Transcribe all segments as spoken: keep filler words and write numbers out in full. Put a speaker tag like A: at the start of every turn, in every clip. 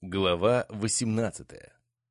A: Глава восемнадцатая.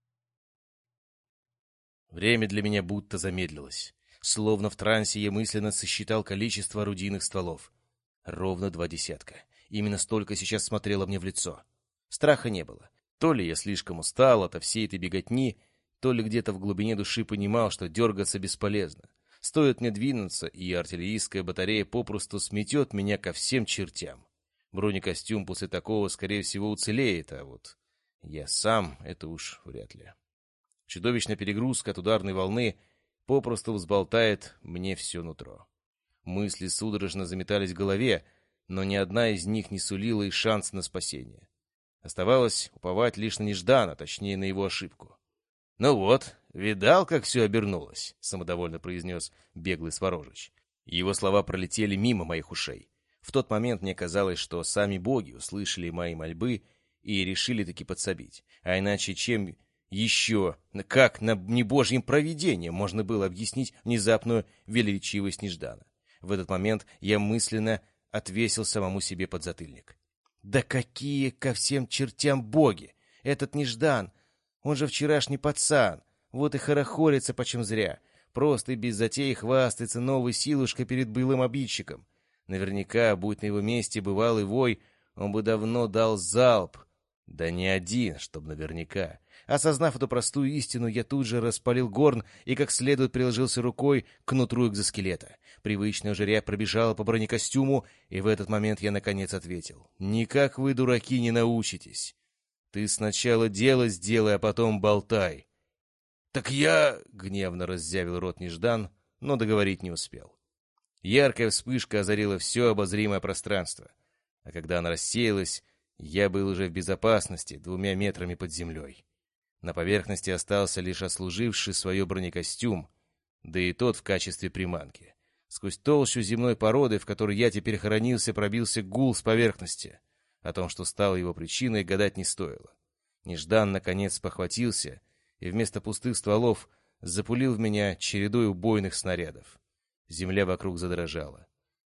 A: Время для меня будто замедлилось. Словно в трансе я мысленно сосчитал количество орудийных стволов. Ровно два десятка. Именно столько сейчас смотрело мне в лицо. Страха не было. То ли я слишком устал от всей этой беготни, то ли где-то в глубине души понимал, что дергаться бесполезно. Стоит мне двинуться, и артиллерийская батарея попросту сметет меня ко всем чертям. Бронекостюм после такого, скорее всего, уцелеет, а вот я сам — это уж вряд ли. Чудовищная перегрузка от ударной волны попросту взболтает мне все нутро. Мысли судорожно заметались в голове, но ни одна из них не сулила и шанс на спасение. Оставалось уповать лишь на Неждана, точнее, на его ошибку. «Ну вот, видал, как все обернулось?» — самодовольно произнес беглый Сворожич. Его слова пролетели мимо моих ушей. В тот момент мне казалось, что сами боги услышали мои мольбы и решили таки подсобить. А иначе чем еще, как на небожьем провидении можно было объяснить внезапную величивость Неждана? В этот момент я мысленно отвесил самому себе подзатыльник. «Да какие ко всем чертям боги! Этот Неждан, он же вчерашний пацан, вот и хорохорится почем зря, просто и без затей хвастается новой силушкой перед былым обидчиком. Наверняка, будь на его месте бывалый вой, он бы давно дал залп. Да не один, чтоб наверняка. Осознав эту простую истину, я тут же распалил горн и как следует приложился рукой к нутру экзоскелета. Привычная жиря пробежала по бронекостюму, и в этот момент я наконец ответил. «Никак вы, дураки, не научитесь. Ты сначала дело сделай, а потом болтай». «Так я...» — гневно раззявил рот Неждан, но договорить не успел. Яркая вспышка озарила все обозримое пространство, а когда она рассеялась, я был уже в безопасности, двумя метрами под землей. На поверхности остался лишь отслуживший свое бронекостюм, да и тот в качестве приманки. Сквозь толщу земной породы, в которой я теперь хоронился, пробился гул с поверхности. О том, что стало его причиной, гадать не стоило. Неждан наконец похватился и вместо пустых стволов запулил в меня чередой убойных снарядов. Земля вокруг задрожала.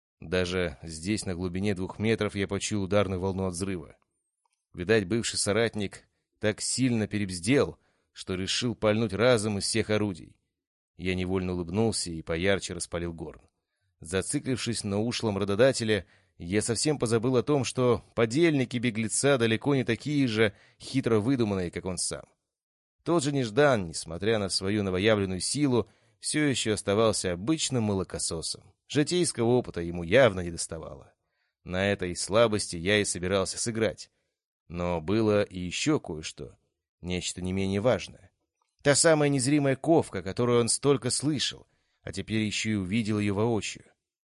A: Даже здесь, на глубине двух метров, я почуял ударную волну от взрыва. Видать, бывший соратник так сильно перебздел, что решил пальнуть разом из всех орудий. Я невольно улыбнулся и поярче распалил горн. Зациклившись на ушлом рододателе, я совсем позабыл о том, что подельники беглеца далеко не такие же хитро выдуманные, как он сам. Тот же Неждан, несмотря на свою новоявленную силу, все еще оставался обычным молокососом. Житейского опыта ему явно не доставало. На этой слабости я и собирался сыграть. Но было и еще кое-что, нечто не менее важное. Та самая незримая ковка, которую он столько слышал, а теперь еще и увидел ее воочию.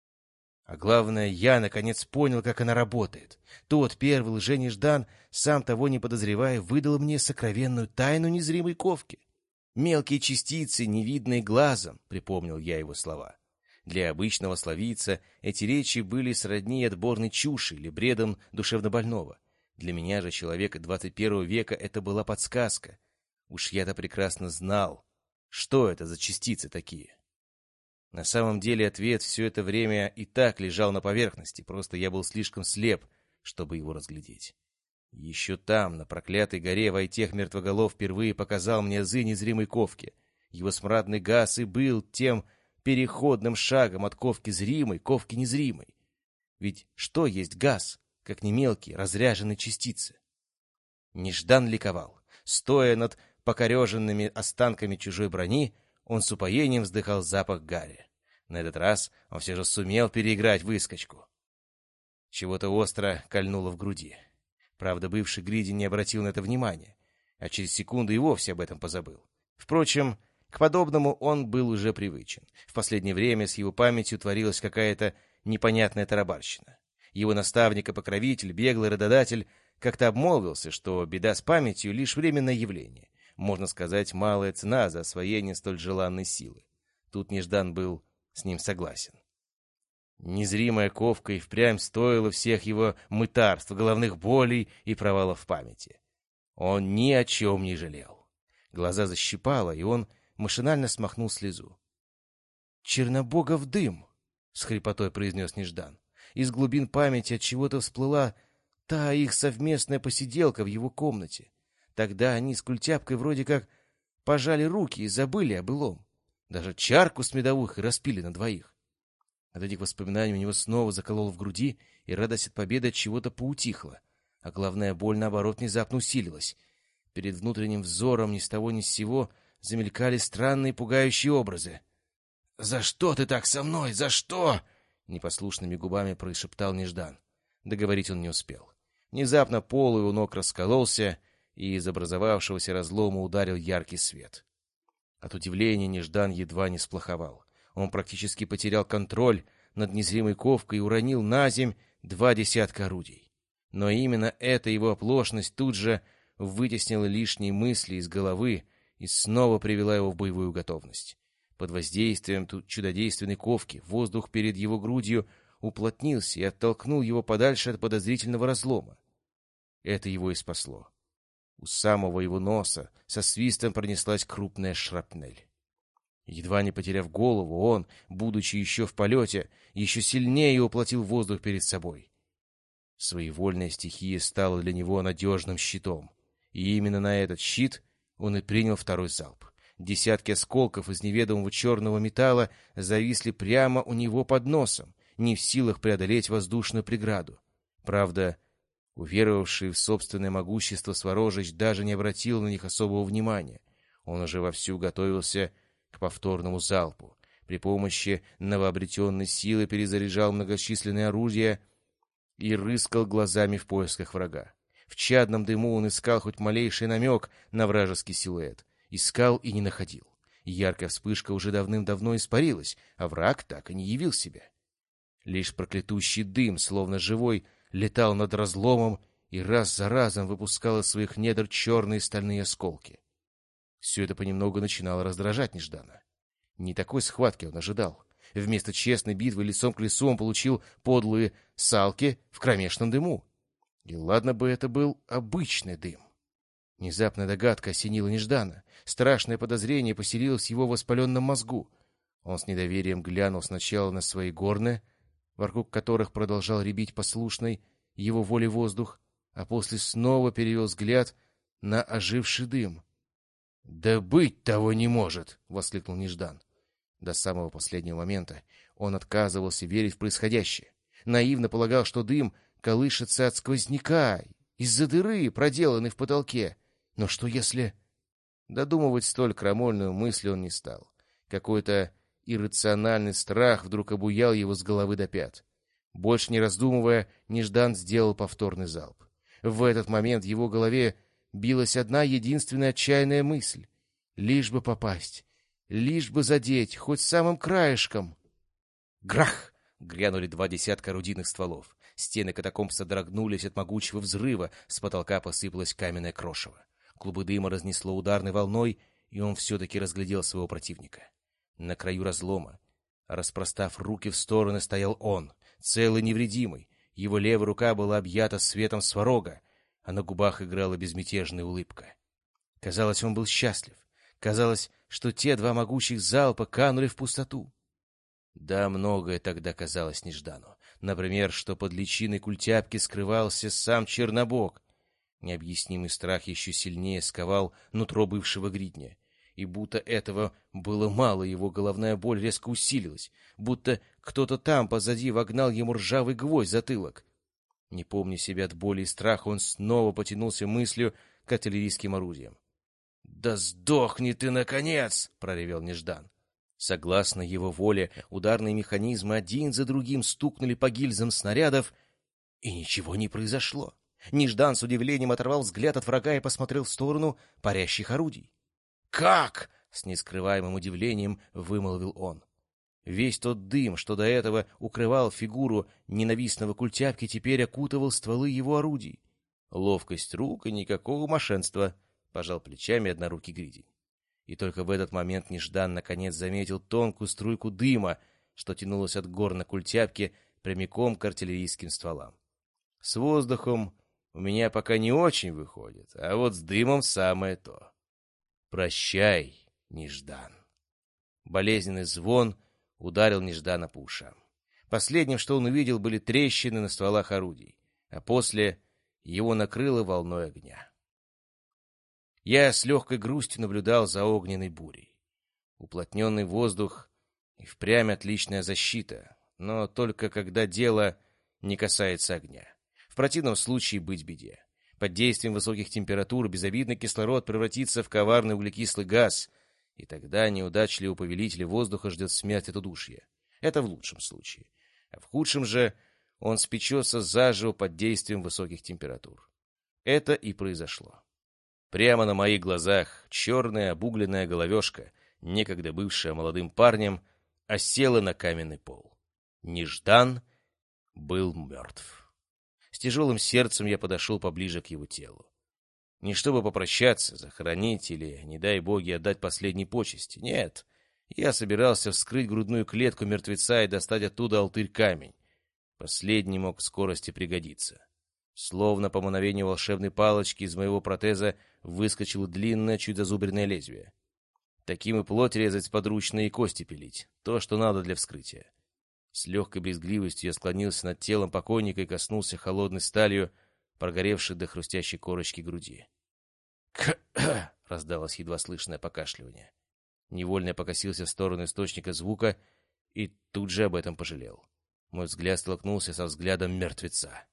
A: А главное, я наконец понял, как она работает. Тот первый лже-Неждан, сам того не подозревая, выдал мне сокровенную тайну незримой ковки. «Мелкие частицы, невидные глазом», — припомнил я его слова. Для обычного словийца эти речи были сродни отборной чуши или бредом душевнобольного. Для меня же, человека двадцать первого века, это была подсказка. Уж я-то прекрасно знал, что это за частицы такие. На самом деле ответ все это время и так лежал на поверхности, просто я был слишком слеп, чтобы его разглядеть. Еще там, на проклятой горе, Войтех Мертвоголов впервые показал мне азы незримой ковки. Его смрадный газ и был тем переходным шагом от ковки зримой к ковке незримой. Ведь что есть газ, как не мелкие разряженные частицы? Неждан ликовал. Стоя над покореженными останками чужой брони, он с упоением вздыхал запах гари. На этот раз он все же сумел переиграть выскочку. Чего-то остро кольнуло в груди. Правда, бывший Гридин не обратил на это внимания, а через секунду и вовсе об этом позабыл. Впрочем, к подобному он был уже привычен. В последнее время с его памятью творилась какая-то непонятная тарабарщина. Его наставник и покровитель, беглый рододатель, как-то обмолвился, что беда с памятью — лишь временное явление. Можно сказать, малая цена за освоение столь желанной силы. Тут Неждан был с ним согласен. Незримая ковка и впрямь стоила всех его мытарств, головных болей и провалов в памяти. Он ни о чем не жалел. Глаза защипало, и он машинально смахнул слезу. «Чернобогов дым!» — с хрипотой произнес Неждан. Из глубин памяти от чего-то всплыла та их совместная посиделка в его комнате. Тогда они с Культяпкой вроде как пожали руки и забыли о былом. Даже чарку с медовухой распили на двоих. От этих воспоминаний у него снова закололо в груди, и радость от победы от чего-то поутихла. А главная боль, наоборот, внезапно усилилась. Перед внутренним взором ни с того ни с сего замелькали странные пугающие образы. «За что ты так со мной? За что?» — непослушными губами прошептал Неждан. Договорить он не успел. Внезапно пол у его ног раскололся, и из образовавшегося разлома ударил яркий свет. От удивления Неждан едва не сплоховал. Он практически потерял контроль над незримой ковкой и уронил на земь два десятка орудий. Но именно эта его оплошность тут же вытеснила лишние мысли из головы и снова привела его в боевую готовность. Под воздействием чудодейственной ковки воздух перед его грудью уплотнился и оттолкнул его подальше от подозрительного разлома. Это его и спасло. У самого его носа со свистом пронеслась крупная шрапнель. Едва не потеряв голову, он, будучи еще в полете, еще сильнее уплотил воздух перед собой. Своевольная стихия стала для него надежным щитом. И именно на этот щит он и принял второй залп. Десятки осколков из неведомого черного металла зависли прямо у него под носом, не в силах преодолеть воздушную преграду. Правда, уверовавший в собственное могущество Сворожич даже не обратил на них особого внимания. Он уже вовсю готовился к повторному залпу. При помощи новообретенной силы перезаряжал многочисленные орудия и рыскал глазами в поисках врага. В чадном дыму он искал хоть малейший намек на вражеский силуэт. Искал и не находил. Яркая вспышка уже давным-давно испарилась, а враг так и не явил себя. Лишь проклятущий дым, словно живой, летал над разломом и раз за разом выпускал из своих недр черные стальные осколки. Все это понемногу начинало раздражать Неждана. Не такой схватки он ожидал. Вместо честной битвы лицом к лицу он получил подлые салки в кромешном дыму. И ладно бы это был обычный дым. Внезапная догадка осенила Неждана. Страшное подозрение поселилось в его воспаленном мозгу. Он с недоверием глянул сначала на свои горны, вокруг которых продолжал рябить послушный его воле воздух, а после снова перевел взгляд на оживший дым. — Да быть того не может! — воскликнул Неждан. До самого последнего момента он отказывался верить в происходящее. Наивно полагал, что дым колышется от сквозняка, из-за дыры, проделанной в потолке. Но что если... Додумывать столь крамольную мысль он не стал. Какой-то иррациональный страх вдруг обуял его с головы до пят. Больше не раздумывая, Неждан сделал повторный залп. В этот момент в его голове билась одна единственная отчаянная мысль. Лишь бы попасть, лишь бы задеть, хоть самым краешком. Грах! Грянули два десятка орудийных стволов. Стены катакомб содрогнулись от могучего взрыва, с потолка посыпалось каменное крошево. Клубы дыма разнесло ударной волной, и он все-таки разглядел своего противника. На краю разлома, распростав руки в стороны, стоял он, целый невредимый. Его левая рука была объята светом сварога, а на губах играла безмятежная улыбка. Казалось, он был счастлив. Казалось, что те два могучих залпа канули в пустоту. Да, многое тогда казалось Неждану. Например, что под личиной Культяпки скрывался сам Чернобог. Необъяснимый страх еще сильнее сковал нутро бывшего гридня. И будто этого было мало, его головная боль резко усилилась, будто кто-то там позади вогнал ему ржавый гвоздь в затылок. Не помня себя от боли и страха, он снова потянулся мыслью к артиллерийским орудиям. — Да сдохни ты, наконец! — проревел Неждан. Согласно его воле, ударные механизмы один за другим стукнули по гильзам снарядов, и ничего не произошло. Неждан с удивлением оторвал взгляд от врага и посмотрел в сторону парящих орудий. «Как?» — с нескрываемым удивлением вымолвил он. Весь тот дым, что до этого укрывал фигуру ненавистного Культяпки, теперь окутывал стволы его орудий. Ловкость рук и никакого мошенства, — пожал плечами однорукий гридень. И только в этот момент Неждан наконец заметил тонкую струйку дыма, что тянулась от горна Культяпки прямиком к артиллерийским стволам. С воздухом у меня пока не очень выходит, а вот с дымом самое то. Прощай, Неждан. Болезненный звон ударил Неждана по ушам. Последним, что он увидел, были трещины на стволах орудий, а после его накрыло волной огня. Я с легкой грустью наблюдал за огненной бурей. Уплотненный воздух и впрямь отличная защита, но только когда дело не касается огня. В противном случае быть беде. Под действием высоких температур безобидный кислород превратится в коварный углекислый газ, и тогда неудачливого повелителя воздуха ждет смерть от удушья. Это в лучшем случае. А в худшем же он спечется заживо под действием высоких температур. Это и произошло. Прямо на моих глазах черная обугленная головешка, некогда бывшая молодым парнем, осела на каменный пол. Неждан был мертв. С тяжелым сердцем я подошел поближе к его телу. Не чтобы попрощаться, захоронить или, не дай боги, отдать последней почести. Нет, я собирался вскрыть грудную клетку мертвеца и достать оттуда алтырь-камень. Последний мог в скорости пригодиться. Словно по мановению волшебной палочки из моего протеза выскочило длинное, чуть зазубренное лезвие. Таким и плоть резать подручно и кости пилить. То, что надо для вскрытия. С легкой брезгливостью я склонился над телом покойника и коснулся холодной сталью, прогоревшей до хрустящей корочки груди. «К-кх!» — раздалось едва слышное покашливание. Невольно я покосился в сторону источника звука и тут же об этом пожалел. Мой взгляд столкнулся со взглядом мертвеца.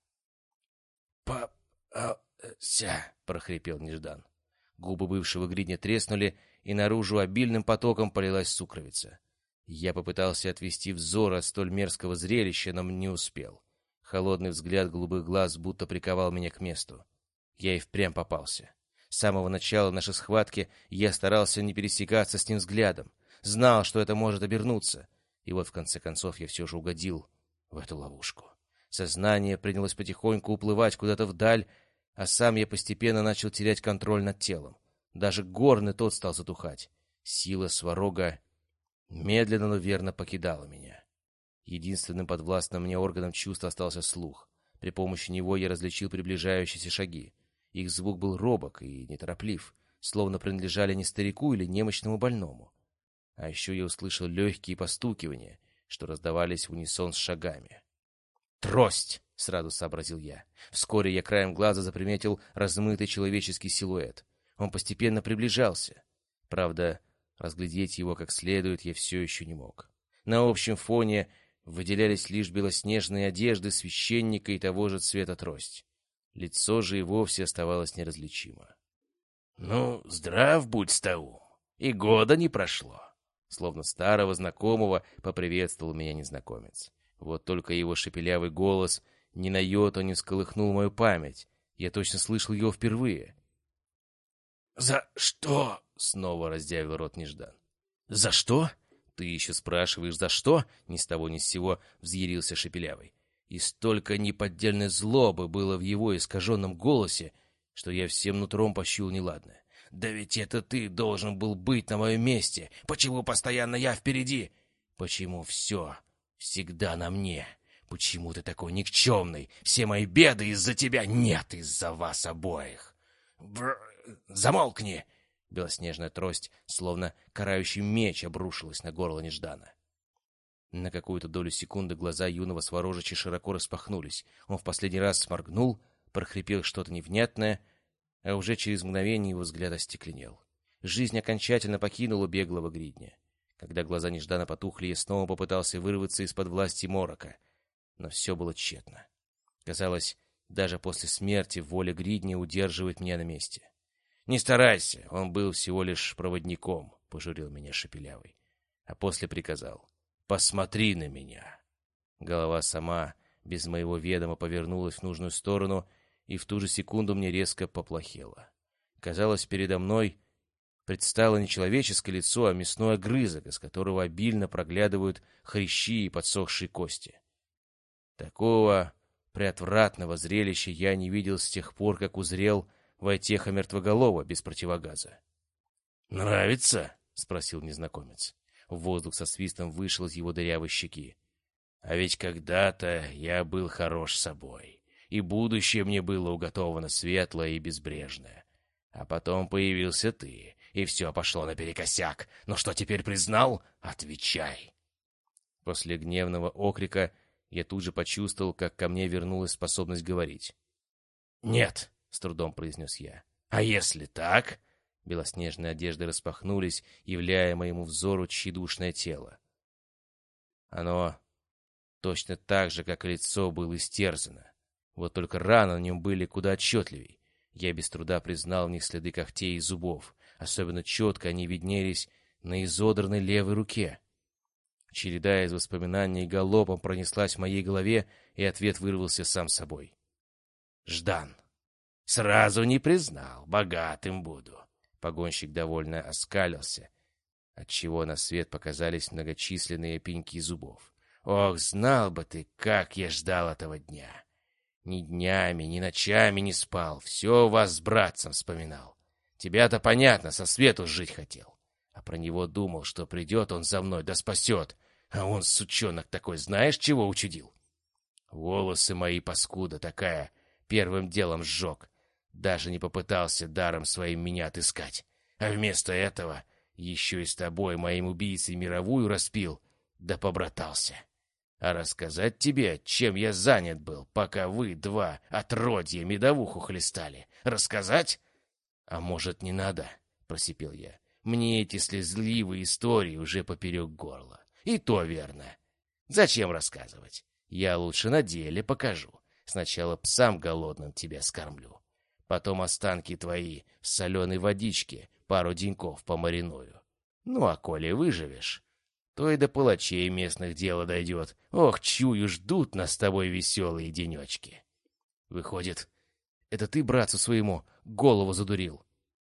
A: «Па-а-ся!» — прохрипел Неждан. Губы бывшего гридня треснули, и наружу обильным потоком полилась сукровица. Я попытался отвести взор от столь мерзкого зрелища, но не успел. Холодный взгляд голубых глаз будто приковал меня к месту. Я и впрямь попался. С самого начала нашей схватки я старался не пересекаться с ним взглядом. Знал, что это может обернуться. И вот в конце концов я все же угодил в эту ловушку. Сознание принялось потихоньку уплывать куда-то вдаль, а сам я постепенно начал терять контроль над телом. Даже горный тот стал затухать. Сила сварога медленно, но верно покидала меня. Единственным подвластным мне органом чувств остался слух. При помощи него я различил приближающиеся шаги. Их звук был робок и нетороплив, словно принадлежали не старику или немощному больному. А еще я услышал легкие постукивания, что раздавались в унисон с шагами. «Трость!» — сразу сообразил я. Вскоре я краем глаза заприметил размытый человеческий силуэт. Он постепенно приближался. Правда, разглядеть его как следует я все еще не мог. На общем фоне выделялись лишь белоснежные одежды священника и того же цвета трость. Лицо же и вовсе оставалось неразличимо. «Ну, здрав будь, Стаум, и года не прошло!» Словно старого знакомого поприветствовал меня незнакомец. Вот только его шепелявый голос ни на йоту не всколыхнул мою память. Я точно слышал его впервые. «За что?» — снова раздявил рот Неждан. «За что? Ты еще спрашиваешь, за что?» — ни с того ни с сего взъярился шепелявый. И столько неподдельной злобы было в его искаженном голосе, что я всем нутром пощупал неладное. «Да ведь это ты должен был быть на моем месте! Почему постоянно я впереди? Почему все всегда на мне? Почему ты такой никчемный? Все мои беды из-за тебя! Нет, из-за вас обоих!» Бр... «Замолкни!» Белоснежная трость, словно карающий меч, обрушилась на горло Неждана. На какую-то долю секунды глаза юного Сварожича широко распахнулись. Он в последний раз сморгнул, прохрипел что-то невнятное, а уже через мгновение его взгляд остекленел. Жизнь окончательно покинула беглого гридня. Когда глаза Неждана потухли, я снова попытался вырваться из-под власти морока. Но все было тщетно. Казалось, даже после смерти воля гридня удерживает меня на месте. «Не старайся, он был всего лишь проводником», — пожурил меня шепелявый. А после приказал: «Посмотри на меня». Голова сама, без моего ведома, повернулась в нужную сторону, и в ту же секунду мне резко поплохело. Казалось, передо мной предстало не человеческое лицо, а мясной огрызок, из которого обильно проглядывают хрящи и подсохшие кости. Такого преотвратного зрелища я не видел с тех пор, как узрел Войтеха Мертвоголова без противогаза. «Нравится?» — спросил незнакомец. Воздух со свистом вышел из его дырявой щеки. «А ведь когда-то я был хорош собой, и будущее мне было уготовано светлое и безбрежное. А потом появился ты, и все пошло наперекосяк. Ну что, теперь признал? Отвечай!» После гневного окрика я тут же почувствовал, как ко мне вернулась способность говорить. «Нет», — с трудом произнес я. «А если так?» Белоснежные одежды распахнулись, являя моему взору тщедушное тело. Оно точно так же, как и лицо, было истерзано. Вот только раны на нем были куда отчетливей. Я без труда признал в них следы когтей и зубов. Особенно четко они виднелись на изодранной левой руке. Череда из воспоминаний галопом пронеслась в моей голове, и ответ вырвался сам собой. «Ждан! Сразу не признал, богатым буду!» Погонщик довольно оскалился, отчего на свет показались многочисленные пеньки зубов. «Ох, знал бы ты, как я ждал этого дня! Ни днями, ни ночами не спал, все вас с братцем вспоминал. Тебя-то, понятно, со свету жить хотел. А про него думал, что придет он за мной, да спасет. А он, сучонок такой, знаешь, чего учудил? Волосы мои, паскуда такая, первым делом сжег. Даже не попытался даром своим меня отыскать. А вместо этого еще и с тобой, моим убийцей, мировую распил, да побратался. А рассказать тебе, чем я занят был, пока вы, два отродья, медовуху хлестали? Рассказать? А может, не надо, просипел я. Мне эти слезливые истории уже поперек горла. И то верно. Зачем рассказывать? Я лучше на деле покажу. Сначала псам голодным тебя скормлю. Потом останки твои в соленой водичке пару деньков помариную. Ну, а коли выживешь, то и до палачей местных дело дойдет. Ох, чую, ждут нас с тобой веселые денечки. Выходит, это ты братцу своему голову задурил?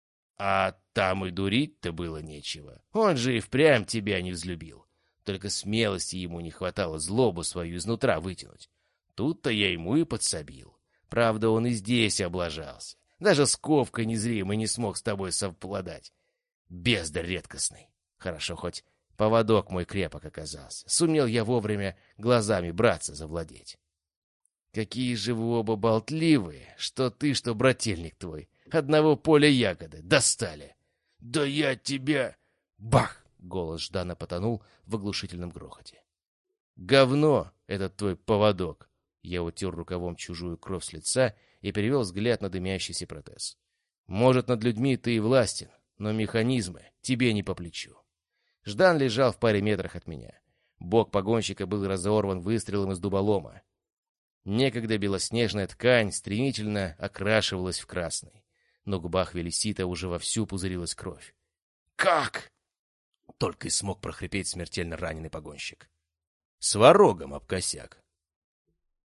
A: А там и дурить-то было нечего. Он же и впрямь тебя не взлюбил. Только смелости ему не хватало злобу свою изнутра вытянуть. Тут-то я ему и подсобил. Правда, он и здесь облажался. Даже с ковкой незримой не смог с тобой совладать. Бездарь редкостный. Хорошо, хоть поводок мой крепок оказался. Сумел я вовремя глазами братца завладеть. Какие же вы оба болтливые, что ты, что брательник твой. Одного поля ягоды достали. Да я тебя... Бах! Голос Ждана потонул в оглушительном грохоте. Говно этот твой поводок. Я утер рукавом чужую кровь с лица и перевел взгляд на дымящийся протез. Может, над людьми ты и властен, но механизмы тебе не по плечу. Ждан лежал в паре метрах от меня. Бок погонщика был разорван выстрелом из дуболома. Некогда белоснежная ткань стремительно окрашивалась в красный. На губах Велисита уже вовсю пузырилась кровь. «Как?» — только и смог прохрипеть смертельно раненый погонщик. «Сварогом об косяк»,